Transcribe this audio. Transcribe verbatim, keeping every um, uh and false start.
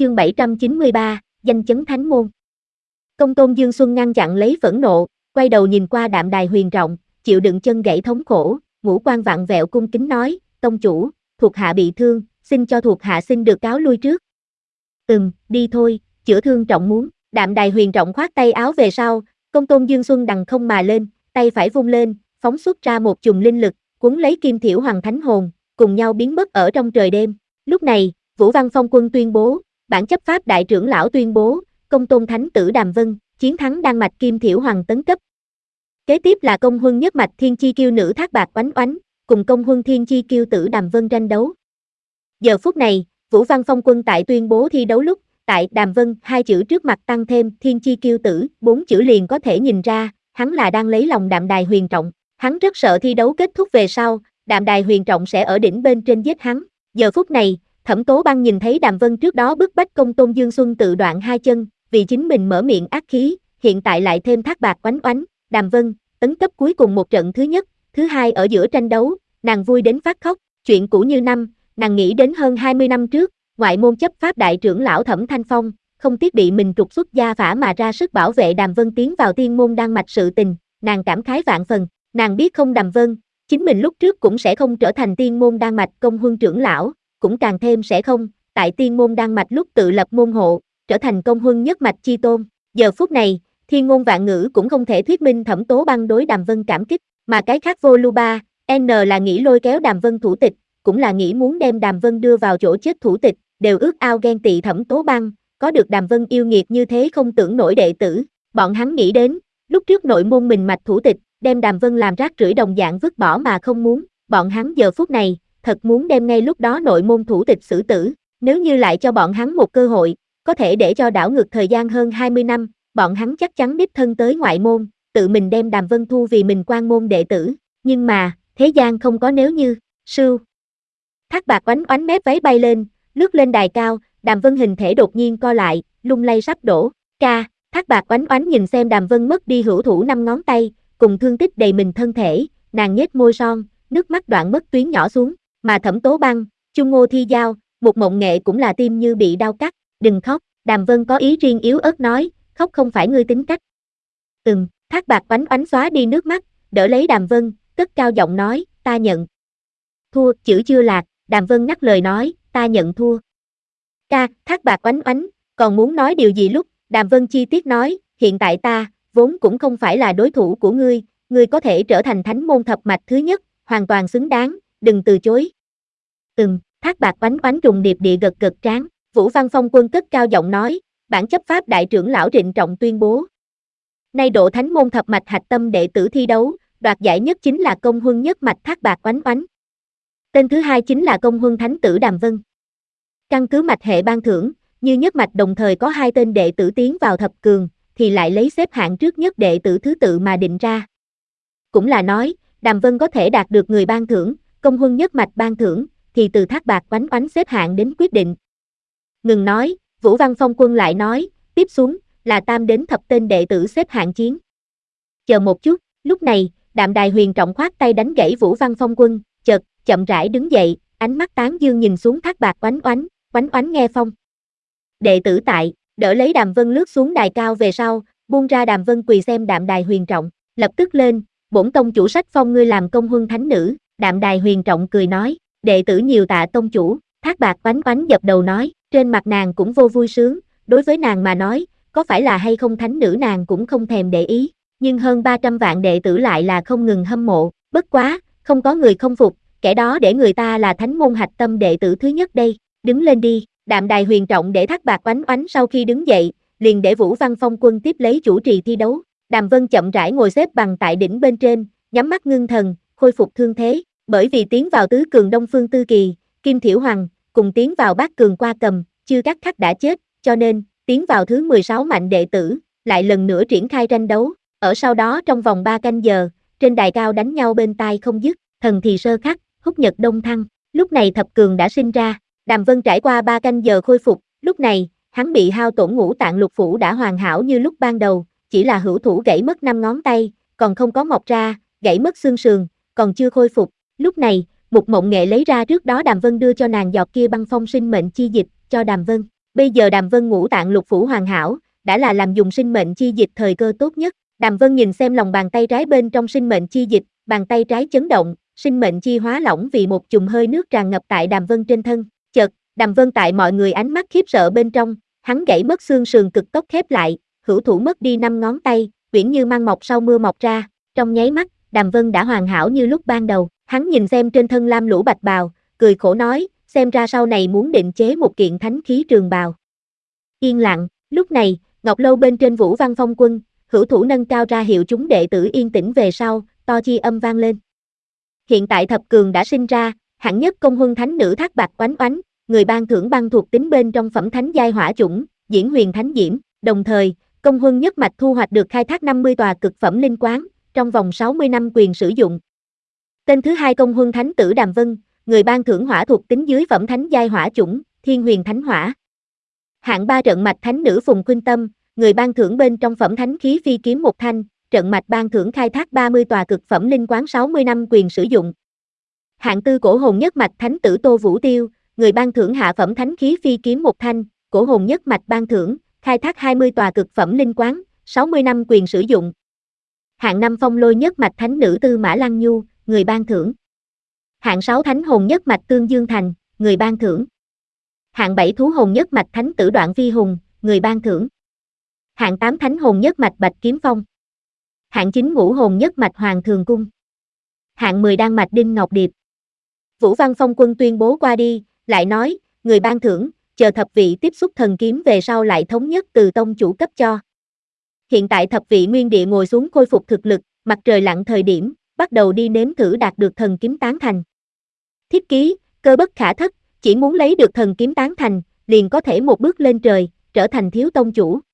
chương bảy trăm chín mươi ba, danh chấn thánh môn. Công tôn Dương Xuân ngăn chặn lấy phẫn nộ, quay đầu nhìn qua Đạm Đài Huyền Trọng, chịu đựng chân gãy thống khổ, ngũ quan vặn vẹo cung kính nói, tông chủ, thuộc hạ bị thương, xin cho thuộc hạ xin được cáo lui trước. Ừm, đi thôi, chữa thương trọng muốn. Đạm Đài Huyền Trọng khoát tay áo về sau, Công tôn Dương Xuân đằng không mà lên, tay phải vung lên, phóng xuất ra một chùm linh lực, cuốn lấy Kim Thiểu Hoàng Thánh Hồn, cùng nhau biến mất ở trong trời đêm. Lúc này, Vũ Văn Phong Quân tuyên bố, bản chấp pháp đại trưởng lão tuyên bố, Công tôn thánh tử Đàm Vân, chiến thắng Đan Mạch Kim Thiểu Hoàng tấn cấp. Kế tiếp là công huân nhất mạch Thiên Chi Kiêu nữ Thác Bạt Oánh Oánh, cùng công huân Thiên Chi Kiêu tử Đàm Vân tranh đấu. Giờ phút này, Vũ Văn Phong Quân tại tuyên bố thi đấu lúc, tại Đàm Vân hai chữ trước mặt tăng thêm Thiên Chi Kiêu tử, bốn chữ liền có thể nhìn ra, hắn là đang lấy lòng Đạm Đài Huyền Trọng. Hắn rất sợ thi đấu kết thúc về sau, Đạm Đài Huyền Trọng sẽ ở đỉnh bên trên giết hắn. Giờ phút này, Thẩm Tố Băng nhìn thấy Đàm Vân trước đó bức bách Công tôn Dương Xuân tự đoạn hai chân, vì chính mình mở miệng ác khí, hiện tại lại thêm Thác Bạt Oánh Oánh, Đàm Vân, tấn cấp cuối cùng một trận thứ nhất, thứ hai ở giữa tranh đấu, nàng vui đến phát khóc, chuyện cũ như năm, nàng nghĩ đến hơn hai mươi năm trước, ngoại môn chấp pháp đại trưởng lão Thẩm Thanh Phong, không tiếc bị mình trục xuất gia phả mà ra sức bảo vệ Đàm Vân tiến vào tiên môn Đan Mạch sự tình, nàng cảm khái vạn phần, nàng biết không Đàm Vân, chính mình lúc trước cũng sẽ không trở thành tiên môn Đan Mạch công huân trưởng lão, cũng càng thêm sẽ không, tại tiên môn Đan Mạch lúc tự lập môn hộ, trở thành công huân nhất mạch chi tôn. Giờ phút này, thiên ngôn vạn ngữ cũng không thể thuyết minh Thẩm Tố Băng đối Đàm Vân cảm kích, mà cái khác vô lưu ba, N là nghĩ lôi kéo Đàm Vân thủ tịch, cũng là nghĩ muốn đem Đàm Vân đưa vào chỗ chết thủ tịch, đều ước ao ghen tị Thẩm Tố Băng, có được Đàm Vân yêu nghiệt như thế không tưởng nổi đệ tử, bọn hắn nghĩ đến, lúc trước nội môn mình mạch thủ tịch, đem Đàm Vân làm rác rưởi đồng dạng vứt bỏ mà không muốn, bọn hắn giờ phút này, thật muốn đem ngay lúc đó nội môn thủ tịch xử tử, nếu như lại cho bọn hắn một cơ hội, có thể để cho đảo ngược thời gian hơn hai mươi năm, bọn hắn chắc chắn đích thân tới ngoại môn, tự mình đem Đàm Vân thu vì mình quan môn đệ tử, nhưng mà, thế gian không có nếu như, sưu. Thác Bạt Oánh Oánh mép váy bay lên, lướt lên đài cao, Đàm Vân hình thể đột nhiên co lại, lung lay sắp đổ, ca, Thác Bạt Oánh Oánh nhìn xem Đàm Vân mất đi hữu thủ năm ngón tay, cùng thương tích đầy mình thân thể, nàng nhếch môi son, nước mắt đoạn mất tuyến nhỏ xuống, mà Thẩm Tố Băng, Chung Ngô Thi Giao, một mộng nghệ cũng là tim như bị đau cắt, đừng khóc, Đàm Vân có ý riêng yếu ớt nói, khóc không phải ngươi tính cách. Ừm, Thác Bạt Oánh Oánh xóa đi nước mắt, đỡ lấy Đàm Vân, cất cao giọng nói, ta nhận. Thua, chữ chưa lạc, Đàm Vân ngắt lời nói, ta nhận thua. Ca, Thác Bạt Oánh Oánh, còn muốn nói điều gì lúc, Đàm Vân chi tiết nói, hiện tại ta, vốn cũng không phải là đối thủ của ngươi, ngươi có thể trở thành thánh môn thập mạch thứ nhất, hoàn toàn xứng đáng, đừng từ chối. Ừm, Thác Bạt Oánh Oánh trùng điệp địa gật gật trán, Vũ Văn Phong Quân cất cao giọng nói, bản chấp pháp đại trưởng lão trịnh trọng tuyên bố. Nay độ thánh môn thập mạch hạch tâm đệ tử thi đấu, đoạt giải nhất chính là công huân nhất mạch Thác Bạt Oánh Oánh. Tên thứ hai chính là công huân thánh tử Đàm Vân. Căn cứ mạch hệ ban thưởng, như nhất mạch đồng thời có hai tên đệ tử tiến vào thập cường, thì lại lấy xếp hạng trước nhất đệ tử thứ tự mà định ra. Cũng là nói, Đàm Vân có thể đạt được người ban thưởng, công huân nhất mạch ban thưởng, thì từ Thác Bạt Oánh Oánh xếp hạng đến quyết định. Ngừng nói, Vũ Văn Phong Quân lại nói, tiếp xuống, là tam đến thập tên đệ tử xếp hạng chiến. Chờ một chút, lúc này, Đạm Đài Huyền Trọng khoát tay đánh gãy Vũ Văn Phong Quân, chợt, chậm rãi đứng dậy, ánh mắt tán dương nhìn xuống Thác Bạt Oánh Oánh, Oánh Oánh nghe phong. Đệ tử tại, đỡ lấy Đàm Vân lướt xuống đài cao về sau, buông ra Đàm Vân quỳ xem Đạm Đài Huyền Trọng, lập tức lên, bổn tông chủ sách phong ngươi làm công huân thánh nữ, Đạm Đài Huyền Trọng cười nói, đệ tử nhiều tạ tông chủ, Thác Bạt Oánh Oánh dập đầu nói, trên mặt nàng cũng vô vui sướng, đối với nàng mà nói, có phải là hay không thánh nữ nàng cũng không thèm để ý, nhưng hơn ba trăm vạn đệ tử lại là không ngừng hâm mộ, bất quá, không có người không phục, kẻ đó để người ta là thánh môn hạch tâm đệ tử thứ nhất đây, đứng lên đi, Đạm Đài Huyền Trọng để Thác Bạt Oánh Oánh sau khi đứng dậy, liền để Vũ Văn Phong Quân tiếp lấy chủ trì thi đấu, Đàm Vân chậm rãi ngồi xếp bằng tại đỉnh bên trên, nhắm mắt ngưng thần, khôi phục thương thế, bởi vì tiến vào tứ cường Đông Phương Tư Kỳ, Kim Thiểu Hoàng, cùng tiến vào bát cường Qua Cầm, chưa các khắc đã chết, cho nên, tiến vào thứ mười sáu mạnh đệ tử, lại lần nữa triển khai tranh đấu, ở sau đó trong vòng ba canh giờ, trên đài cao đánh nhau bên tai không dứt, thần thì sơ khắc, húc nhật đông thăng, lúc này thập cường đã sinh ra, Đàm Vân trải qua ba canh giờ khôi phục, lúc này, hắn bị hao tổn ngũ tạng lục phủ đã hoàn hảo như lúc ban đầu, chỉ là hữu thủ gãy mất năm ngón tay, còn không có mọc ra, gãy mất xương sườn, còn chưa khôi phục, lúc này, Mục Mộng Nghệ lấy ra trước đó Đàm Vân đưa cho nàng giọt kia băng phong sinh mệnh chi dịch, cho Đàm Vân, Bây giờ Đàm Vân ngũ tạng lục phủ hoàn hảo, đã là làm dùng sinh mệnh chi dịch thời cơ tốt nhất. Đàm Vân nhìn xem lòng bàn tay trái bên trong sinh mệnh chi dịch, bàn tay trái chấn động, sinh mệnh chi hóa lỏng vì một chùm hơi nước tràn ngập tại Đàm Vân trên thân. Chợt, Đàm Vân tại mọi người ánh mắt khiếp sợ bên trong, hắn gãy mất xương sườn cực tốc khép lại, hữu thủ mất đi năm ngón tay, uyển như măng mọc sau mưa mọc ra, trong nháy mắt, Đàm Vân đã hoàn hảo như lúc ban đầu. Hắn nhìn xem trên thân lam lũ bạch bào, cười khổ nói, xem ra sau này muốn định chế một kiện thánh khí trường bào. Yên lặng, lúc này, Ngọc Lâu bên trên Vũ Văn Phong quân, hữu thủ nâng cao ra hiệu chúng đệ tử yên tĩnh về sau, to chi âm vang lên. Hiện tại thập cường đã sinh ra, hạng nhất công huân thánh nữ Thác Bạc Oánh Oánh, người ban thưởng băng thuộc tính bên trong phẩm thánh giai hỏa chủng, diễn huyền thánh diễm, đồng thời, công huân nhất mạch thu hoạch được khai thác năm mươi tòa cực phẩm linh quán, trong vòng sáu mươi năm quyền sử dụng. Tên thứ hai công huân thánh tử Đàm Vân, người ban thưởng hỏa thuộc tính dưới phẩm thánh giai hỏa chủng, thiên huyền thánh hỏa. Hạng ba trận mạch thánh nữ Phùng Khuynh Tâm, người ban thưởng bên trong phẩm thánh khí phi kiếm một thanh, trận mạch ban thưởng khai thác ba mươi tòa cực phẩm linh quán sáu mươi năm quyền sử dụng. Hạng tư cổ hồn nhất mạch thánh tử Tô Vũ Tiêu, người ban thưởng hạ phẩm thánh khí phi kiếm một thanh, cổ hồn nhất mạch ban thưởng, khai thác hai mươi tòa cực phẩm linh quán, sáu mươi năm quyền sử dụng. Hạng năm phong lôi nhất mạch thánh nữ Tư Mã Lăng Nhu, người ban thưởng. Hạng sáu thánh hồn nhất mạch Tương Dương Thành, người ban thưởng. Hạng bảy thú hồn nhất mạch thánh tử Đoạn Phi Hùng, người ban thưởng. Hạng tám thánh hồn nhất mạch Bạch Kiếm Phong. Hạng chín ngũ hồn nhất mạch Hoàng Thường Cung. Hạng mười đan mạch Đinh Ngọc Điệp. Vũ Văn Phong quân tuyên bố qua đi, lại nói, người ban thưởng, chờ thập vị tiếp xúc thần kiếm về sau lại thống nhất từ tông chủ cấp cho. Hiện tại thập vị nguyên địa ngồi xuống khôi phục thực lực, mặt trời lặn thời điểm, bắt đầu đi nếm thử đạt được thần kiếm tán thành. Thiếp ký, cơ bất khả thất, chỉ muốn lấy được thần kiếm tán thành, liền có thể một bước lên trời, trở thành thiếu tông chủ.